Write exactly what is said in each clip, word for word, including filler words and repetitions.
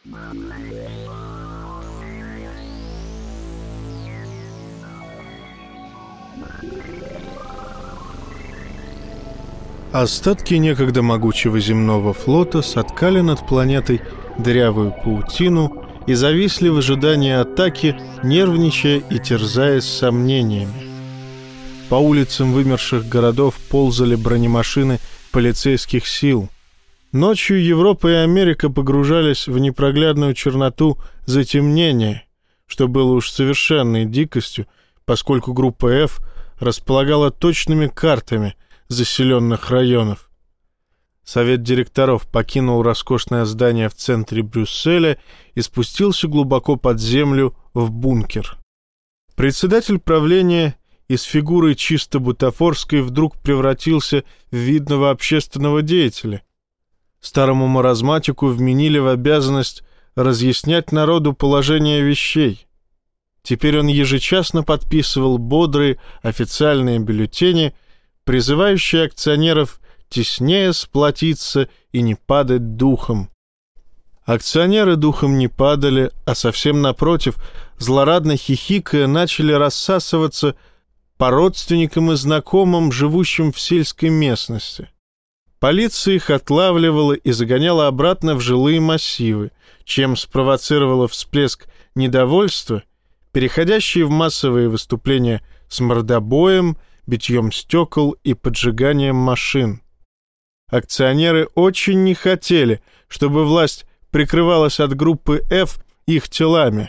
Остатки некогда могучего земного флота соткали над планетой дырявую паутину и зависли в ожидании атаки, нервничая и терзаясь сомнениями. По улицам вымерших городов ползали бронемашины полицейских сил. Ночью Европа и Америка погружались в непроглядную черноту затемнения, что было уж совершенной дикостью, поскольку группа F располагала точными картами заселенных районов. Совет директоров покинул роскошное здание в центре Брюсселя и спустился глубоко под землю в бункер. Председатель правления из фигуры чисто бутафорской вдруг превратился в видного общественного деятеля. Старому маразматику вменили в обязанность разъяснять народу положение вещей. Теперь он ежечасно подписывал бодрые официальные бюллетени, призывающие акционеров теснее сплотиться и не падать духом. Акционеры духом не падали, а совсем напротив, злорадно хихикая, начали рассасываться по родственникам и знакомым, живущим в сельской местности. Полиция их отлавливала и загоняла обратно в жилые массивы, чем спровоцировала всплеск недовольства, переходящий в массовые выступления с мордобоем, битьем стекол и поджиганием машин. Акционеры очень не хотели, чтобы власть прикрывалась от группы F их телами.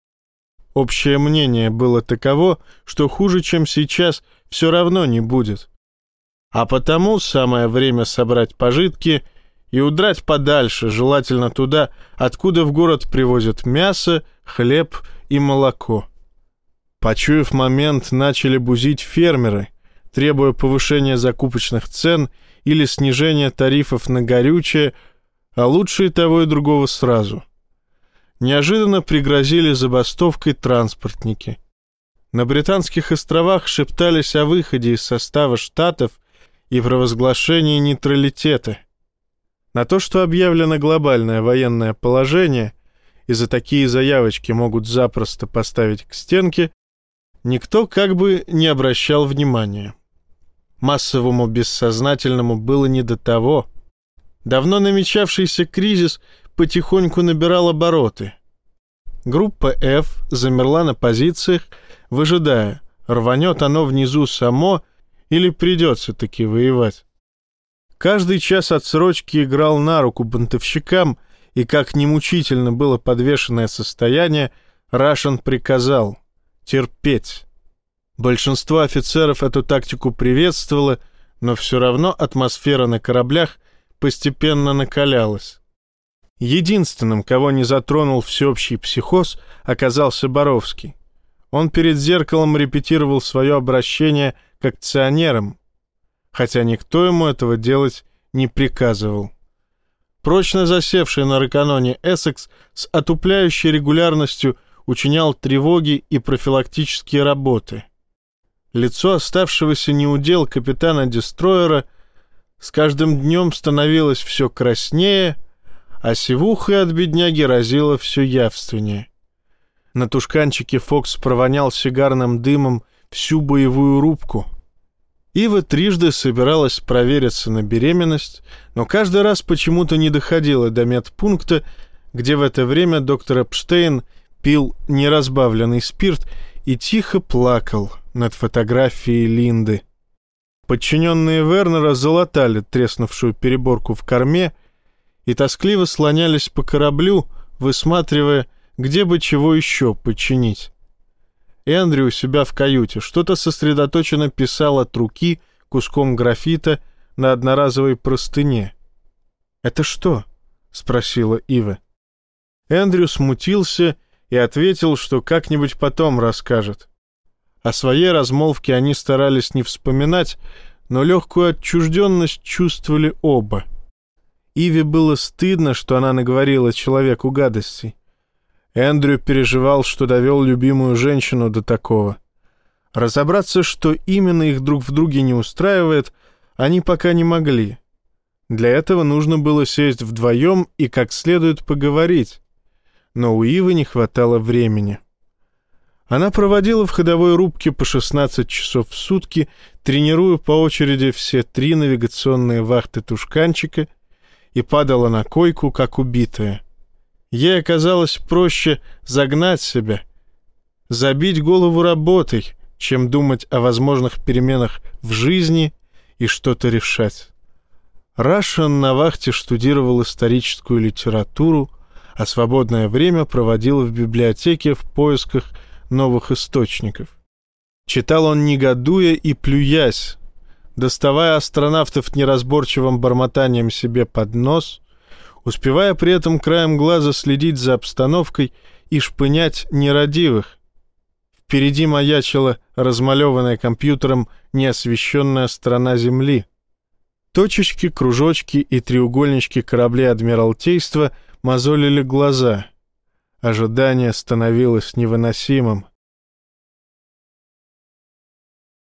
Общее мнение было таково, что хуже, чем сейчас, все равно не будет. А потому самое время собрать пожитки и удрать подальше, желательно туда, откуда в город привозят мясо, хлеб и молоко. Почуяв момент, начали бузить фермеры, требуя повышения закупочных цен или снижения тарифов на горючее, а лучше и того и другого сразу. Неожиданно пригрозили забастовкой транспортники. На Британских островах шептались о выходе из состава штатов и провозглашении нейтралитета. На то, что объявлено глобальное военное положение, и за такие заявочки могут запросто поставить к стенке, никто как бы не обращал внимания. Массовому бессознательному было не до того. Давно намечавшийся кризис потихоньку набирал обороты. Группа F замерла на позициях, выжидая, рванет оно внизу само или придется таки воевать. Каждый час отсрочки играл на руку бунтовщикам, и как немучительно было подвешенное состояние, Рашен приказал терпеть. Большинство офицеров эту тактику приветствовало, но все равно атмосфера на кораблях постепенно накалялась. Единственным, кого не затронул всеобщий психоз, оказался Боровский. Он перед зеркалом репетировал свое обращение к акционерам, хотя никто ему этого делать не приказывал. Прочно засевший на раканоне Эссекс с отупляющей регулярностью учинял тревоги и профилактические работы. Лицо оставшегося неудел капитана-дестройера с каждым днем становилось все краснее, а сивуха от бедняги разила все явственнее. На тушканчике Фокс провонял сигарным дымом всю боевую рубку. Ива трижды собиралась провериться на беременность, но каждый раз почему-то не доходила до медпункта, где в это время доктор Эпштейн пил неразбавленный спирт и тихо плакал над фотографией Линды. Подчиненные Вернера залатали треснувшую переборку в корме и тоскливо слонялись по кораблю, высматривая, где бы чего еще починить. Эндрю у себя в каюте что-то сосредоточенно писал от руки куском графита на одноразовой простыне. «Это что?» — спросила Ива. Эндрю смутился и ответил, что как-нибудь потом расскажет. О своей размолвке они старались не вспоминать, но легкую отчужденность чувствовали оба. Иве было стыдно, что она наговорила человеку гадостей. Эндрю переживал, что довел любимую женщину до такого. Разобраться, что именно их друг в друге не устраивает, они пока не могли. Для этого нужно было сесть вдвоем и как следует поговорить. но у Ивы не хватало времени. Она проводила в ходовой рубке по шестнадцать часов в сутки, тренируя по очереди все три навигационные вахты тушканчика, и падала на койку, как убитая. Ей оказалось проще загнать себя, забить голову работой, чем думать о возможных переменах в жизни и что-то решать. Рашен на вахте штудировал историческую литературу, а свободное время проводил в библиотеке в поисках новых источников. Читал он негодуя и плюясь, доставая астронавтов неразборчивым бормотанием себе под нос, успевая при этом краем глаза следить за обстановкой и шпынять нерадивых. Впереди маячила размалеванная компьютером неосвещенная страна Земли. Точечки, кружочки и треугольнички кораблей Адмиралтейства мозолили глаза. Ожидание становилось невыносимым.